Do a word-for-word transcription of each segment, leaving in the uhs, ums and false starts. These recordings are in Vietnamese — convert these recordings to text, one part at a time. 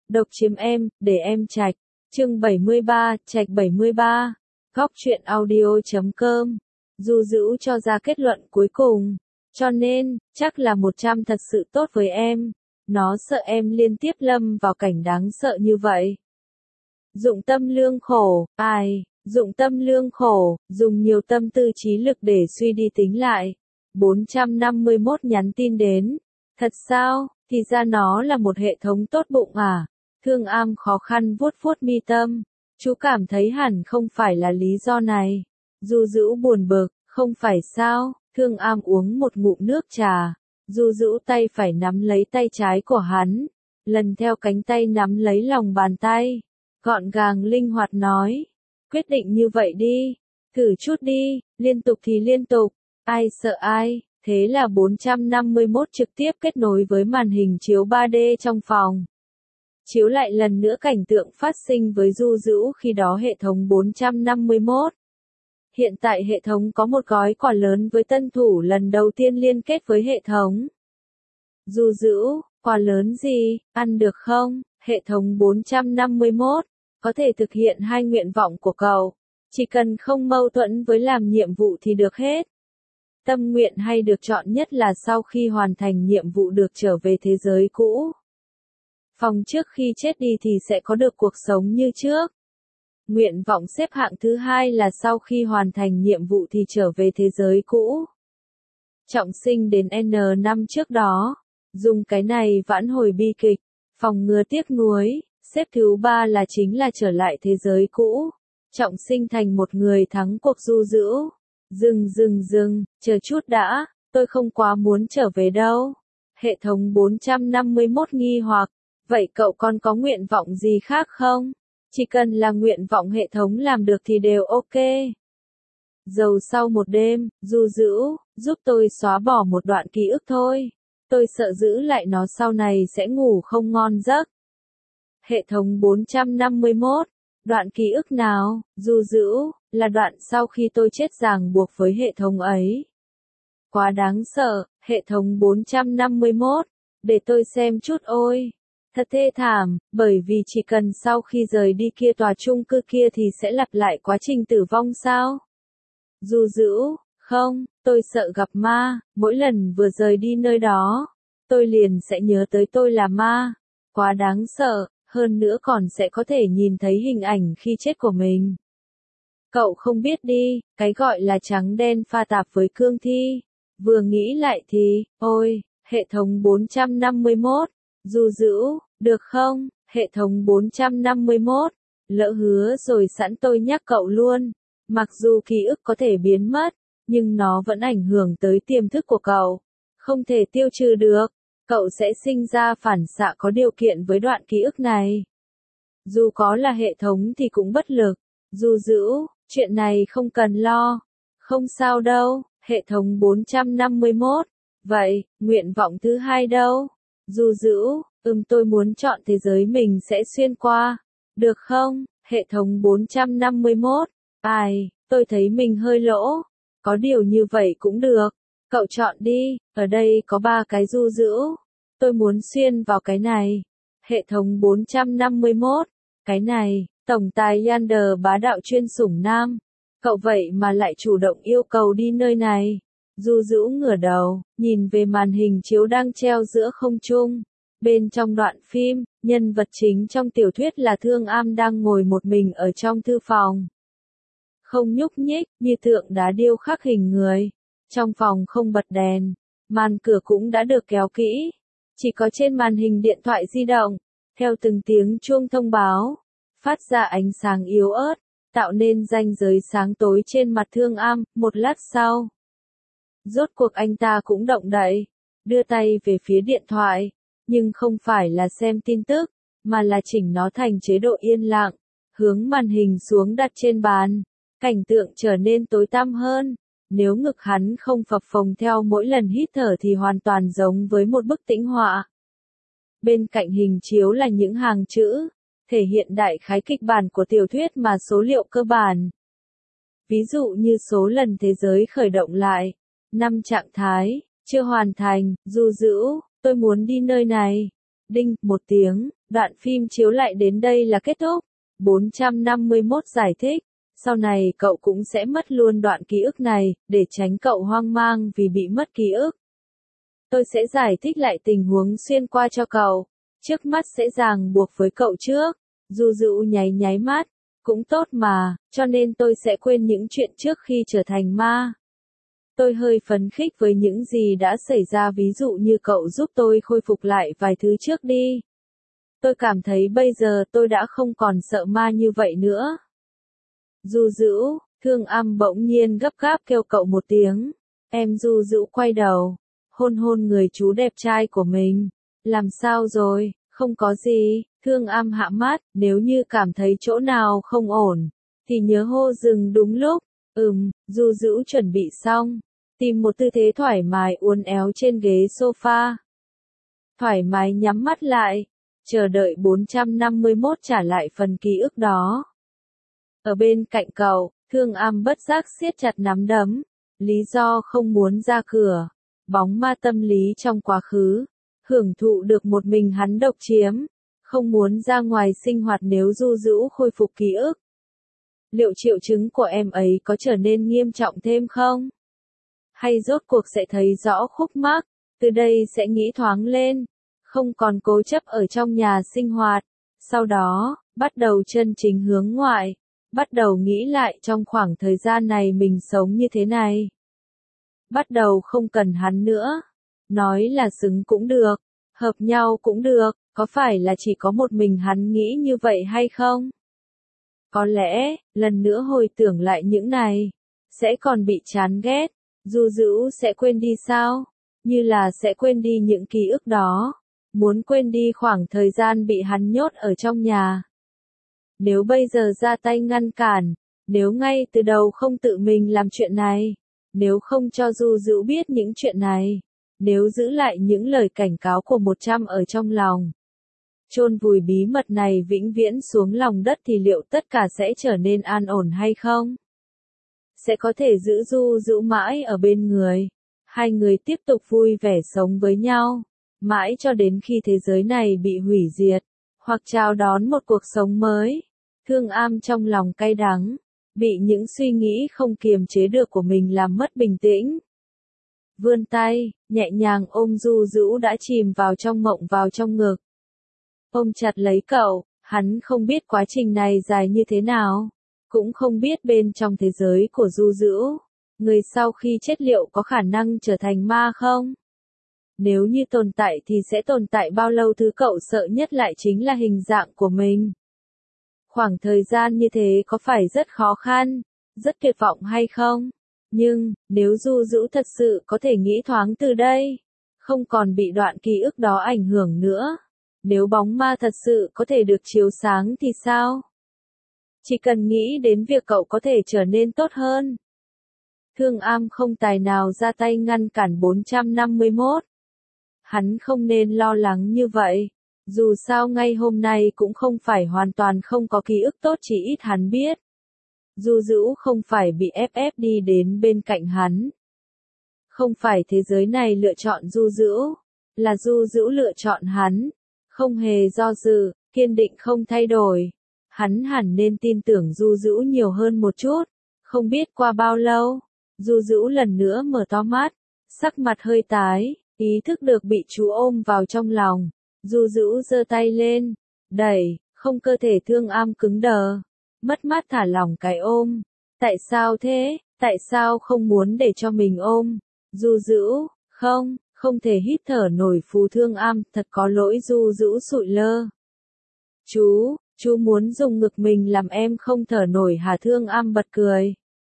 Độc chiếm em, để em trạch. Chương bảy mươi ba, trạch bảy mươi ba. Góc truyện audio chấm com. Du Dữ cho ra kết luận cuối cùng. Cho nên, chắc là một trăm thật sự tốt với em. Nó sợ em liên tiếp lâm vào cảnh đáng sợ như vậy. Dụng tâm lương khổ, ai, dụng tâm lương khổ, dùng nhiều tâm tư trí lực để suy đi tính lại. bốn trăm năm mươi mốt nhắn tin đến. Thật sao, thì ra nó là một hệ thống tốt bụng à? Thương Am khó khăn vuốt vuốt mi tâm. Chú cảm thấy hẳn không phải là lý do này. Du Dữ buồn bực, không phải sao? Thương Am uống một ngụm nước trà. Du Dữ tay phải nắm lấy tay trái của hắn. Lần theo cánh tay nắm lấy lòng bàn tay. Gọn gàng linh hoạt nói. Quyết định như vậy đi. Thử chút đi, liên tục thì liên tục. Ai sợ ai? Thế là bốn trăm năm mươi mốt trực tiếp kết nối với màn hình chiếu ba D trong phòng. Chiếu lại lần nữa cảnh tượng phát sinh với Du Dữ khi đó hệ thống bốn trăm năm mươi mốt. Hiện tại hệ thống có một gói quà lớn với tân thủ lần đầu tiên liên kết với hệ thống. Du Dữ, quà lớn gì, ăn được không? Hệ thống bốn trăm năm mươi mốt, có thể thực hiện hai nguyện vọng của cậu. Chỉ cần không mâu thuẫn với làm nhiệm vụ thì được hết. Tâm nguyện hay được chọn nhất là sau khi hoàn thành nhiệm vụ được trở về thế giới cũ. Phòng trước khi chết đi thì sẽ có được cuộc sống như trước. Nguyện vọng xếp hạng thứ hai là sau khi hoàn thành nhiệm vụ thì trở về thế giới cũ. Trọng sinh đến N năm trước đó. Dùng cái này vãn hồi bi kịch. Phòng ngừa tiếc nuối. Xếp thứ ba là chính là trở lại thế giới cũ. Trọng sinh thành một người thắng cuộc Du Dữ. Dừng dừng dừng, chờ chút đã, tôi không quá muốn trở về đâu. Hệ thống bốn trăm năm mươi mốt nghi hoặc, vậy cậu còn có nguyện vọng gì khác không? Chỉ cần là nguyện vọng hệ thống làm được thì đều ok. Dầu sau một đêm, Du Dữ, giúp tôi xóa bỏ một đoạn ký ức thôi. Tôi sợ giữ lại nó sau này sẽ ngủ không ngon giấc. Hệ thống bốn trăm năm mươi mốt, đoạn ký ức nào, Du Dữ, là đoạn sau khi tôi chết ràng buộc với hệ thống ấy. Quá đáng sợ, hệ thống bốn trăm năm mươi mốt, để tôi xem chút ôi. Thật thê thảm, bởi vì chỉ cần sau khi rời đi kia tòa chung cư kia thì sẽ lặp lại quá trình tử vong sao? Du Dữ, không, tôi sợ gặp ma, mỗi lần vừa rời đi nơi đó, tôi liền sẽ nhớ tới tôi là ma. Quá đáng sợ, hơn nữa còn sẽ có thể nhìn thấy hình ảnh khi chết của mình. Cậu không biết đi, cái gọi là trắng đen pha tạp với cương thi. Vừa nghĩ lại thì, ôi, hệ thống bốn trăm năm mươi mốt, Du Dữ, được không? Hệ thống bốn trăm năm mươi mốt, lỡ hứa rồi sẵn tôi nhắc cậu luôn. Mặc dù ký ức có thể biến mất, nhưng nó vẫn ảnh hưởng tới tiềm thức của cậu. Không thể tiêu trừ được, cậu sẽ sinh ra phản xạ có điều kiện với đoạn ký ức này. Dù có là hệ thống thì cũng bất lực. Du Dữ, chuyện này không cần lo. Không sao đâu, hệ thống bốn trăm năm mươi mốt. Vậy, nguyện vọng thứ hai đâu? Du Dữ, ừm tôi muốn chọn thế giới mình sẽ xuyên qua. Được không? Hệ thống bốn trăm năm mươi mốt. Ai, tôi thấy mình hơi lỗ. Có điều như vậy cũng được. Cậu chọn đi, ở đây có ba cái Du Dữ. Tôi muốn xuyên vào cái này. Hệ thống bốn trăm năm mươi mốt. Cái này, tổng tài Yander bá đạo chuyên sủng nam. Cậu vậy mà lại chủ động yêu cầu đi nơi này. Du Dữ ngửa đầu, nhìn về màn hình chiếu đang treo giữa không trung. Bên trong đoạn phim, nhân vật chính trong tiểu thuyết là Thương Am đang ngồi một mình ở trong thư phòng. Không nhúc nhích, như tượng đá điêu khắc hình người. Trong phòng không bật đèn, màn cửa cũng đã được kéo kỹ. Chỉ có trên màn hình điện thoại di động, theo từng tiếng chuông thông báo, phát ra ánh sáng yếu ớt, tạo nên ranh giới sáng tối trên mặt Thương Am. Một lát sau, rốt cuộc anh ta cũng động đậy, đưa tay về phía điện thoại, nhưng không phải là xem tin tức, mà là chỉnh nó thành chế độ yên lặng, hướng màn hình xuống đặt trên bàn, cảnh tượng trở nên tối tăm hơn. Nếu ngực hắn không phập phồng theo mỗi lần hít thở thì hoàn toàn giống với một bức tĩnh họa. Bên cạnh hình chiếu là những hàng chữ, thể hiện đại khái kịch bản của tiểu thuyết mà số liệu cơ bản. Ví dụ như số lần thế giới khởi động lại, năm trạng thái, chưa hoàn thành, Du Dữ, tôi muốn đi nơi này. Đinh, một tiếng, Đoạn phim chiếu lại đến đây là kết thúc. bốn trăm năm mươi mốt giải thích. Sau này cậu cũng sẽ mất luôn đoạn ký ức này, để tránh cậu hoang mang vì bị mất ký ức. Tôi sẽ giải thích lại tình huống xuyên qua cho cậu. Trước mắt sẽ ràng buộc với cậu trước. Du Dữ nháy nháy mắt. Cũng tốt mà, cho nên tôi sẽ quên những chuyện trước khi trở thành ma. Tôi hơi phấn khích với những gì đã xảy ra, ví dụ như cậu giúp tôi khôi phục lại vài thứ trước đi. Tôi cảm thấy bây giờ tôi đã không còn sợ ma như vậy nữa. Du Dữ, Thương Âm bỗng nhiên gấp gáp kêu cậu một tiếng. Em Du Dữ quay đầu, hôn hôn người chú đẹp trai của mình. Làm sao rồi, không có gì. Thương Âm hạ mắt, nếu như cảm thấy chỗ nào không ổn, thì nhớ hô dừng đúng lúc. Ừm, Du Dữ chuẩn bị xong. Tìm một tư thế thoải mái uốn éo trên ghế sofa. Thoải mái nhắm mắt lại. Chờ đợi bốn trăm năm mươi mốt trả lại phần ký ức đó. Ở bên cạnh cậu, Thương Âm bất giác siết chặt nắm đấm. Lý do không muốn ra cửa. Bóng ma tâm lý trong quá khứ. Hưởng thụ được một mình hắn độc chiếm. Không muốn ra ngoài sinh hoạt nếu Du Dữ khôi phục ký ức. Liệu triệu chứng của em ấy có trở nên nghiêm trọng thêm không? Hay rốt cuộc sẽ thấy rõ khúc mắc, từ đây sẽ nghĩ thoáng lên, không còn cố chấp ở trong nhà sinh hoạt. Sau đó, bắt đầu chân chính hướng ngoại, bắt đầu nghĩ lại trong khoảng thời gian này mình sống như thế này. Bắt đầu không cần hắn nữa. Nói là xứng cũng được, hợp nhau cũng được, có phải là chỉ có một mình hắn nghĩ như vậy hay không? Có lẽ, lần nữa hồi tưởng lại những này, sẽ còn bị chán ghét. Du Dữ sẽ quên đi sao? Như là sẽ quên đi những ký ức đó. Muốn quên đi khoảng thời gian bị hắn nhốt ở trong nhà. Nếu bây giờ ra tay ngăn cản, nếu ngay từ đầu không tự mình làm chuyện này, nếu không cho Du Dữ biết những chuyện này, nếu giữ lại những lời cảnh cáo của một trăm ở trong lòng, chôn vùi bí mật này vĩnh viễn xuống lòng đất thì liệu tất cả sẽ trở nên an ổn hay không? Sẽ có thể giữ Du Dữ mãi ở bên người. Hai người tiếp tục vui vẻ sống với nhau, mãi cho đến khi thế giới này bị hủy diệt, hoặc chào đón một cuộc sống mới. Thương Am trong lòng cay đắng, bị những suy nghĩ không kiềm chế được của mình làm mất bình tĩnh. Vươn tay, nhẹ nhàng ôm Du Dữ đã chìm vào trong mộng vào trong ngực. Ôm chặt lấy cậu, hắn không biết quá trình này dài như thế nào. Cũng không biết bên trong thế giới của Du Dữ, người sau khi chết liệu có khả năng trở thành ma không? Nếu như tồn tại thì sẽ tồn tại bao lâu? Thứ cậu sợ nhất lại chính là hình dạng của mình. Khoảng thời gian như thế có phải rất khó khăn, rất tuyệt vọng hay không? Nhưng, nếu Du Dữ thật sự có thể nghĩ thoáng từ đây, không còn bị đoạn ký ức đó ảnh hưởng nữa, nếu bóng ma thật sự có thể được chiếu sáng thì sao? Chỉ cần nghĩ đến việc cậu có thể trở nên tốt hơn. Thương Am không tài nào ra tay ngăn cản bốn trăm năm mươi mốt. Hắn không nên lo lắng như vậy. Dù sao ngay hôm nay cũng không phải hoàn toàn không có ký ức tốt, chỉ ít hắn biết. Du Dữ không phải bị ép ép đi đến bên cạnh hắn. Không phải thế giới này lựa chọn Du Dữ, là Du Dữ lựa chọn hắn. Không hề do dự, kiên định không thay đổi. Hắn hẳn nên tin tưởng Du Dữ nhiều hơn một chút. Không biết qua bao lâu, Du Dữ lần nữa mở to mắt, sắc mặt hơi tái, ý thức được bị chú ôm vào trong lòng. Du Dữ giơ tay lên, đẩy, không, cơ thể Thương Am cứng đờ, mất mát thả lỏng cái ôm. Tại sao thế? Tại sao không muốn để cho mình ôm? Du Dữ, không, không thể hít thở nổi. Phù Thương Am, thật có lỗi. Du Dữ sụi lơ. Chú, chú muốn dùng ngực mình làm em không thở nổi hả? Thương Am bật cười.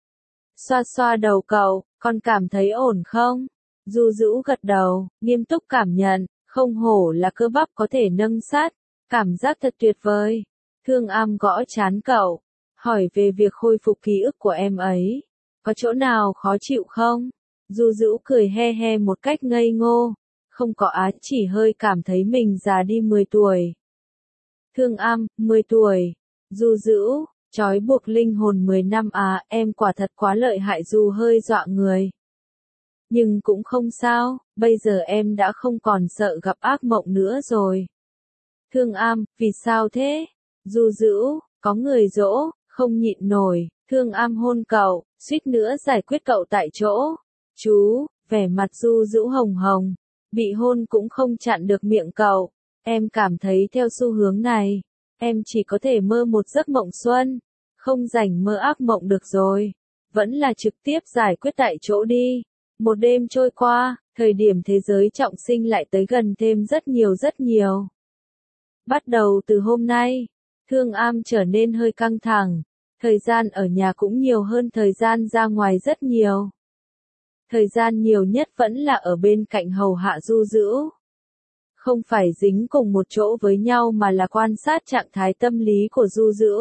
Xoa xoa đầu cậu, con cảm thấy ổn không? Du Dữ gật đầu, nghiêm túc cảm nhận, không hổ là cơ bắp có thể nâng sát, cảm giác thật tuyệt vời. Thương Am gõ trán cậu, hỏi về việc khôi phục ký ức của em ấy. Có chỗ nào khó chịu không? Du Dữ cười he he một cách ngây ngô. Không có á, chỉ hơi cảm thấy mình già đi mười tuổi. Thương Am, mười tuổi. Du Dữ, trói buộc linh hồn mười năm à, em quả thật quá lợi hại. Du hơi dọa người. Nhưng cũng không sao, bây giờ em đã không còn sợ gặp ác mộng nữa rồi. Thương Am, vì sao thế? Du Dữ, có người dỗ, không nhịn nổi, Thương Am hôn cậu, suýt nữa giải quyết cậu tại chỗ. Chú, vẻ mặt Du Dữ hồng hồng, bị hôn cũng không chặn được miệng cậu. Em cảm thấy theo xu hướng này, em chỉ có thể mơ một giấc mộng xuân, không rảnh mơ ác mộng được rồi. Vẫn là trực tiếp giải quyết tại chỗ đi. Một đêm trôi qua, thời điểm thế giới trọng sinh lại tới gần thêm rất nhiều rất nhiều. Bắt đầu từ hôm nay, Thương Am trở nên hơi căng thẳng, thời gian ở nhà cũng nhiều hơn thời gian ra ngoài rất nhiều. Thời gian nhiều nhất vẫn là ở bên cạnh hầu hạ Du Dữ. Không phải dính cùng một chỗ với nhau mà là quan sát trạng thái tâm lý của Du Dữ.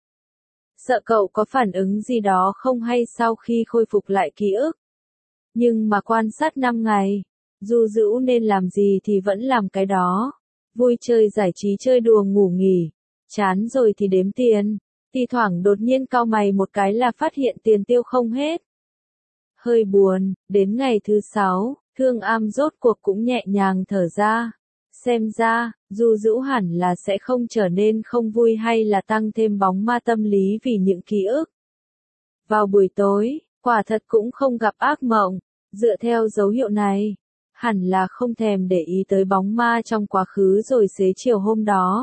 Sợ cậu có phản ứng gì đó không hay sau khi khôi phục lại ký ức. Nhưng mà quan sát năm ngày, Du Dữ nên làm gì thì vẫn làm cái đó. Vui chơi giải trí chơi đùa ngủ nghỉ, chán rồi thì đếm tiền, thi thoảng đột nhiên cau mày một cái là phát hiện tiền tiêu không hết. Hơi buồn, đến ngày thứ sáu, Thương Am rốt cuộc cũng nhẹ nhàng thở ra. Xem ra, Du Dữ hẳn là sẽ không trở nên không vui hay là tăng thêm bóng ma tâm lý vì những ký ức. Vào buổi tối, quả thật cũng không gặp ác mộng, dựa theo dấu hiệu này, hẳn là không thèm để ý tới bóng ma trong quá khứ rồi xế chiều hôm đó.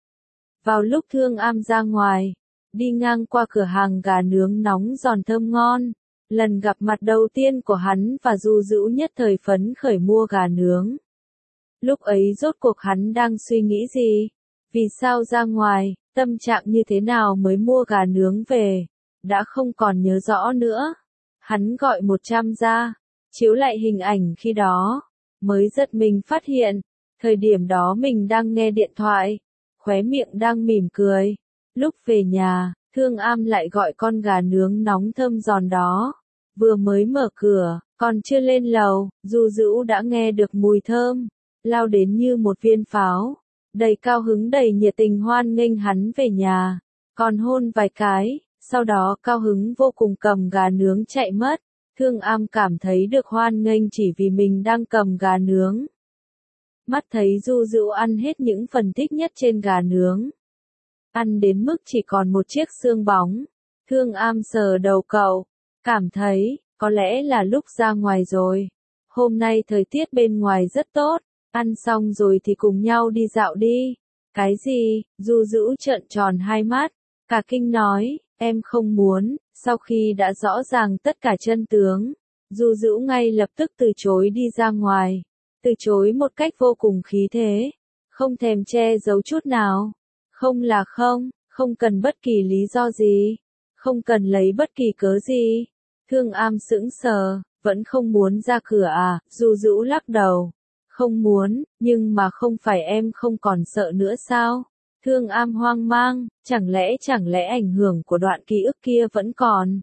Vào lúc Thương Am ra ngoài, đi ngang qua cửa hàng gà nướng nóng giòn thơm ngon, lần gặp mặt đầu tiên của hắn và Du Dữ nhất thời phấn khởi mua gà nướng. Lúc ấy rốt cuộc hắn đang suy nghĩ gì? Vì sao ra ngoài, tâm trạng như thế nào mới mua gà nướng về? Đã không còn nhớ rõ nữa. Hắn gọi một trăm ra, chiếu lại hình ảnh khi đó, mới giật mình phát hiện, thời điểm đó mình đang nghe điện thoại, khóe miệng đang mỉm cười. Lúc về nhà, Thương Am lại gọi con gà nướng nóng thơm giòn đó. Vừa mới mở cửa, còn chưa lên lầu, Du Dữ đã nghe được mùi thơm, lao đến như một viên pháo, đầy cao hứng đầy nhiệt tình hoan nghênh hắn về nhà, còn hôn vài cái, sau đó cao hứng vô cùng cầm gà nướng chạy mất. Thương Am cảm thấy được hoan nghênh chỉ vì mình đang cầm gà nướng. Mắt thấy Du Dữ ăn hết những phần thích nhất trên gà nướng, ăn đến mức chỉ còn một chiếc xương bóng. Thương Am sờ đầu cậu, cảm thấy, có lẽ là lúc ra ngoài rồi. Hôm nay thời tiết bên ngoài rất tốt, ăn xong rồi thì cùng nhau đi dạo đi. Cái gì? Du Dữ trợn tròn hai mắt, cả kinh nói, em không muốn. Sau khi đã rõ ràng tất cả chân tướng, Du Dữ ngay lập tức từ chối đi ra ngoài, từ chối một cách vô cùng khí thế, không thèm che giấu chút nào. Không là không, không cần bất kỳ lý do gì, không cần lấy bất kỳ cớ gì. Thương Am sững sờ, vẫn không muốn ra cửa à? Du Dữ lắc đầu, không muốn, nhưng mà không phải em không còn sợ nữa sao? Thương Am hoang mang, chẳng lẽ chẳng lẽ ảnh hưởng của đoạn ký ức kia vẫn còn?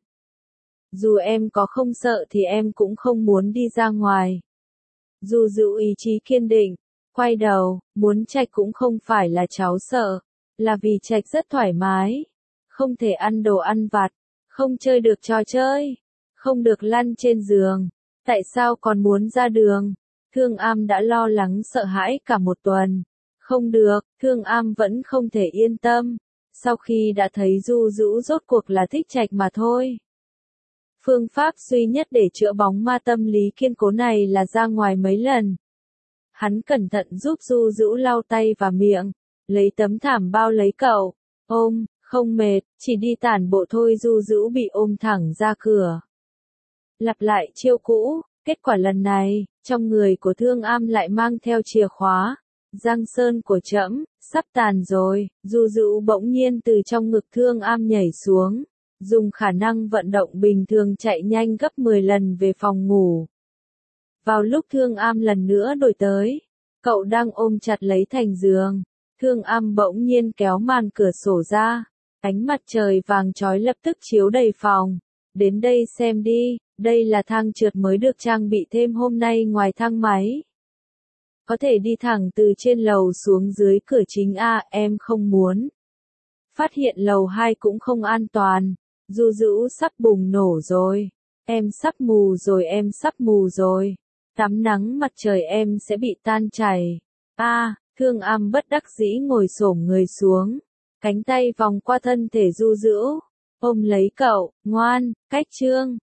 Dù em có không sợ thì em cũng không muốn đi ra ngoài. Du Dữ ý chí kiên định, quay đầu, muốn Trạch cũng không phải là cháu sợ, là vì Trạch rất thoải mái, không thể ăn đồ ăn vặt, không chơi được trò chơi, không được lăn trên giường, tại sao còn muốn ra đường? Thương Am đã lo lắng sợ hãi cả một tuần. Không được, Thương Am vẫn không thể yên tâm, sau khi đã thấy Du Dữ rốt cuộc là thích Trạch mà thôi. Phương pháp duy nhất để chữa bóng ma tâm lý kiên cố này là ra ngoài mấy lần. Hắn cẩn thận giúp Du Dữ lau tay và miệng, lấy tấm thảm bao lấy cậu, ôm, không mệt, chỉ đi tản bộ thôi. Du Dữ bị ôm thẳng ra cửa. Lặp lại chiêu cũ, kết quả lần này, trong người của Thương Am lại mang theo chìa khóa. Giang sơn của trẫm sắp tàn rồi. Du Dữ bỗng nhiên từ trong ngực Thương Am nhảy xuống, dùng khả năng vận động bình thường chạy nhanh gấp mười lần về phòng ngủ. Vào lúc Thương Am lần nữa đổi tới, cậu đang ôm chặt lấy thành giường. Thương Am bỗng nhiên kéo màn cửa sổ ra, ánh mặt trời vàng chói lập tức chiếu đầy phòng. Đến đây xem đi, đây là thang trượt mới được trang bị thêm hôm nay ngoài thang máy. Có thể đi thẳng từ trên lầu xuống dưới cửa chính à? Em không muốn. Phát hiện lầu hai cũng không an toàn. Du Dữ sắp bùng nổ rồi. Em sắp mù rồi, em sắp mù rồi. Tắm nắng mặt trời em sẽ bị tan chảy. À, Khương Am bất đắc dĩ ngồi xổm người xuống, cánh tay vòng qua thân thể Du Dữu, ôm lấy cậu, ngoan, cách Trương.